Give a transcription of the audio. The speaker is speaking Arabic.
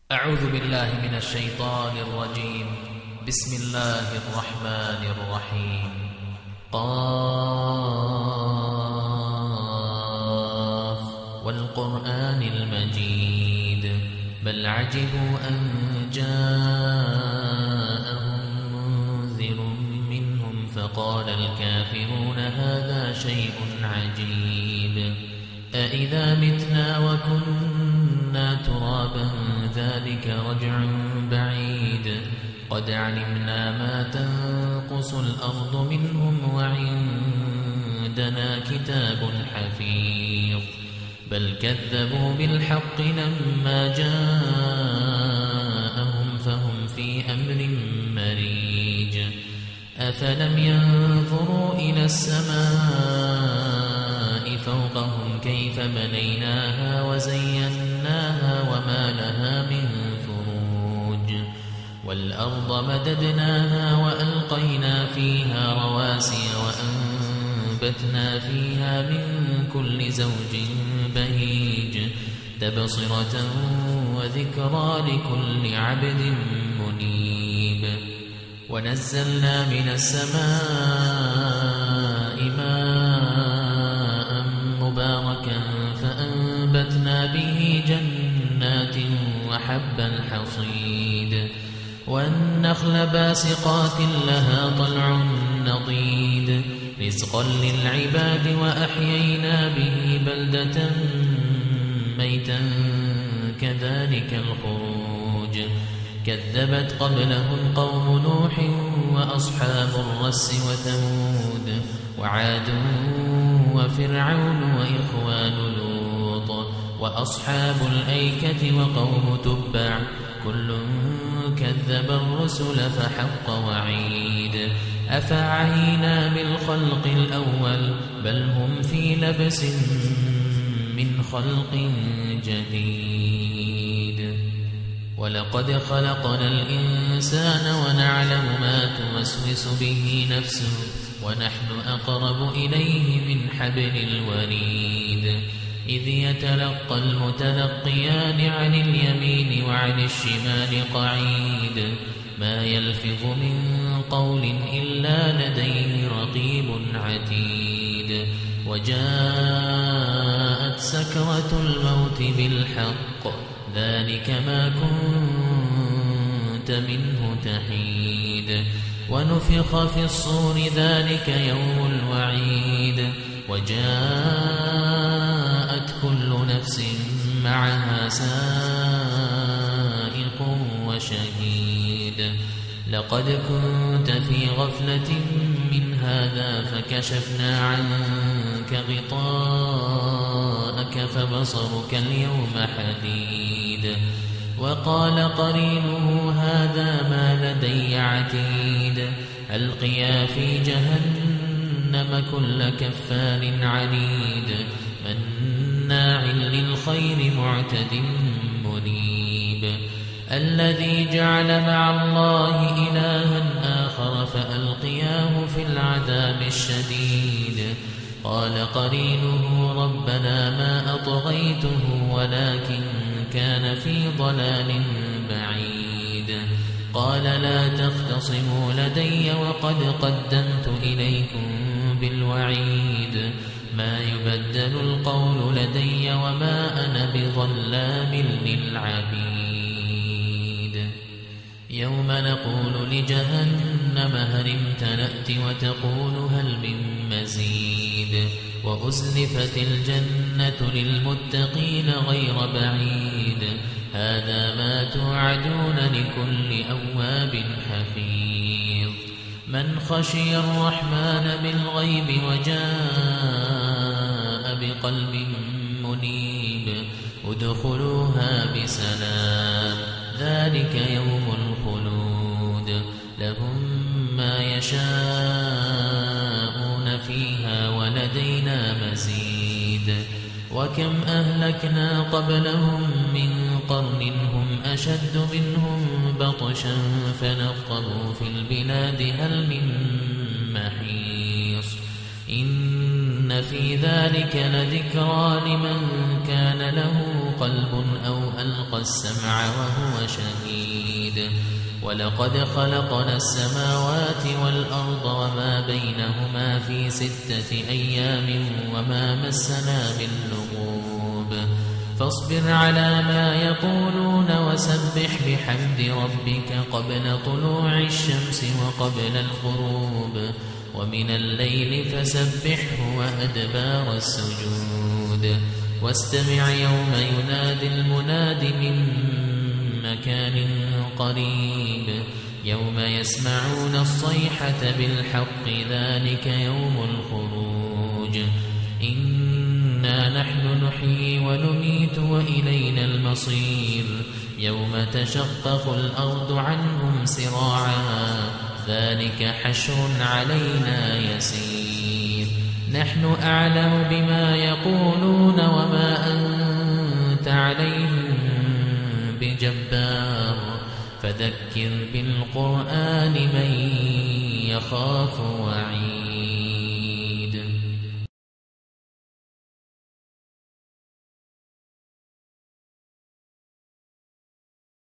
أعوذ بالله من الشيطان الرجيم. بسم الله الرحمن الرحيم. قاف والقرآن المجيد بل عجبوا أن جاءهم منذر منهم فقال الكافرون هذا شيء عجيب أإذا متنا وكنا ترابا ذلك رجع بعيد قد علمنا ما تنقص الأرض منهم وعندنا كتاب حفيظ بل كذبوا بالحق لما جاءهم فهم في أمر مريج أفلم ينظروا إلى السماء فوقهم كيف بنيناها وزيناها وما لها من فروج والأرض مددناها وألقينا فيها رواسي وأنبتنا فيها من كل زوج بهيج تبصرة وذكرى لكل عبد منيب ونزلنا من السماء ماء مباركا فأنبتنا به جنات وحب الحصيد والنخل باسقات لها طلع نضيد رزقا للعباد وأحيينا به بلدة ميتا كذلك الخروج كذبت قبلهم قوم نوح وأصحاب الرس وثمود وعاد وفرعون وإخوان لوط وأصحاب الأيكة وقوم تبع كل كذب الرسل فحق وعيد أفعينا بالخلق الأول بل هم في لبس من خلق جديد ولقد خلقنا الإنسان ونعلم ما توسوس به نفسه ونحن أقرب إليه من حبل الوريد إذ يتلقى المتلقيان عن اليمين وعن الشمال قعيد ما يلفظ من قول إلا لديه رقيب عتيد وجاءت سكرة الموت بالحق ذلك ما كنت منه تحيد ونفخ في الصور ذلك يوم الوعيد وجاءت كل نفس معها سائق وشهيد لقد كنت في غفلة من هذا فكشفنا عنك غطاءك فبصرك اليوم حديد وقال قرينه هذا ما لدي عتيد ألقيا في جهنم كل كفار عنيد مناع للخير معتد مريب الذي جعل مع الله إلها آخر فألقياه في العذاب الشديد قال قرينه ربنا ما أطغيته ولكن كان في ضلال بعيد قال لا تختصموا لدي وقد قدمت إليكم بالوعيد ما يبدل القول لدي وما أنا بظلام للعبيد يوم نقول لجهنم هل امتلأت وتقول هل من مزيد وأزلفت الجنة للمتقين غير بعيد هذا ما توعدون لكل أواب حفيظ من خشي الرحمن بالغيب وجاء بقلب منيب ادخلوها بسلام ذلك يوم الخلود لهم ما يشاءون فيها ولدينا مزيد وكم أهلكنا قبلهم من قرن هم أشد منهم بطشا فنقبوا في البلاد هل من محيص إن في ذلك لذكرى لمن كان له قلب أو ألقى السمع وهو شهيد ولقد خلقنا السماوات والأرض وما بينهما في 6 أيام وما مسنا من لغوب فاصبر على ما يقولون وسبح بحمد ربك قبل طلوع الشمس وقبل الغروب ومن الليل فسبحه وأدبار السجود واستمع يوم ينادي المناد من مكان قريب يوم يسمعون الصيحة بالحق ذلك يوم الخروج إنا نحن نحيي ونميت وإلينا المصير يوم تشقق الأرض عنهم سراعا ذلك حشر علينا يسير نحن أعلم بما يقولون وما أنت عليهم بجبار فذكر بالقرآن من يخاف وعيد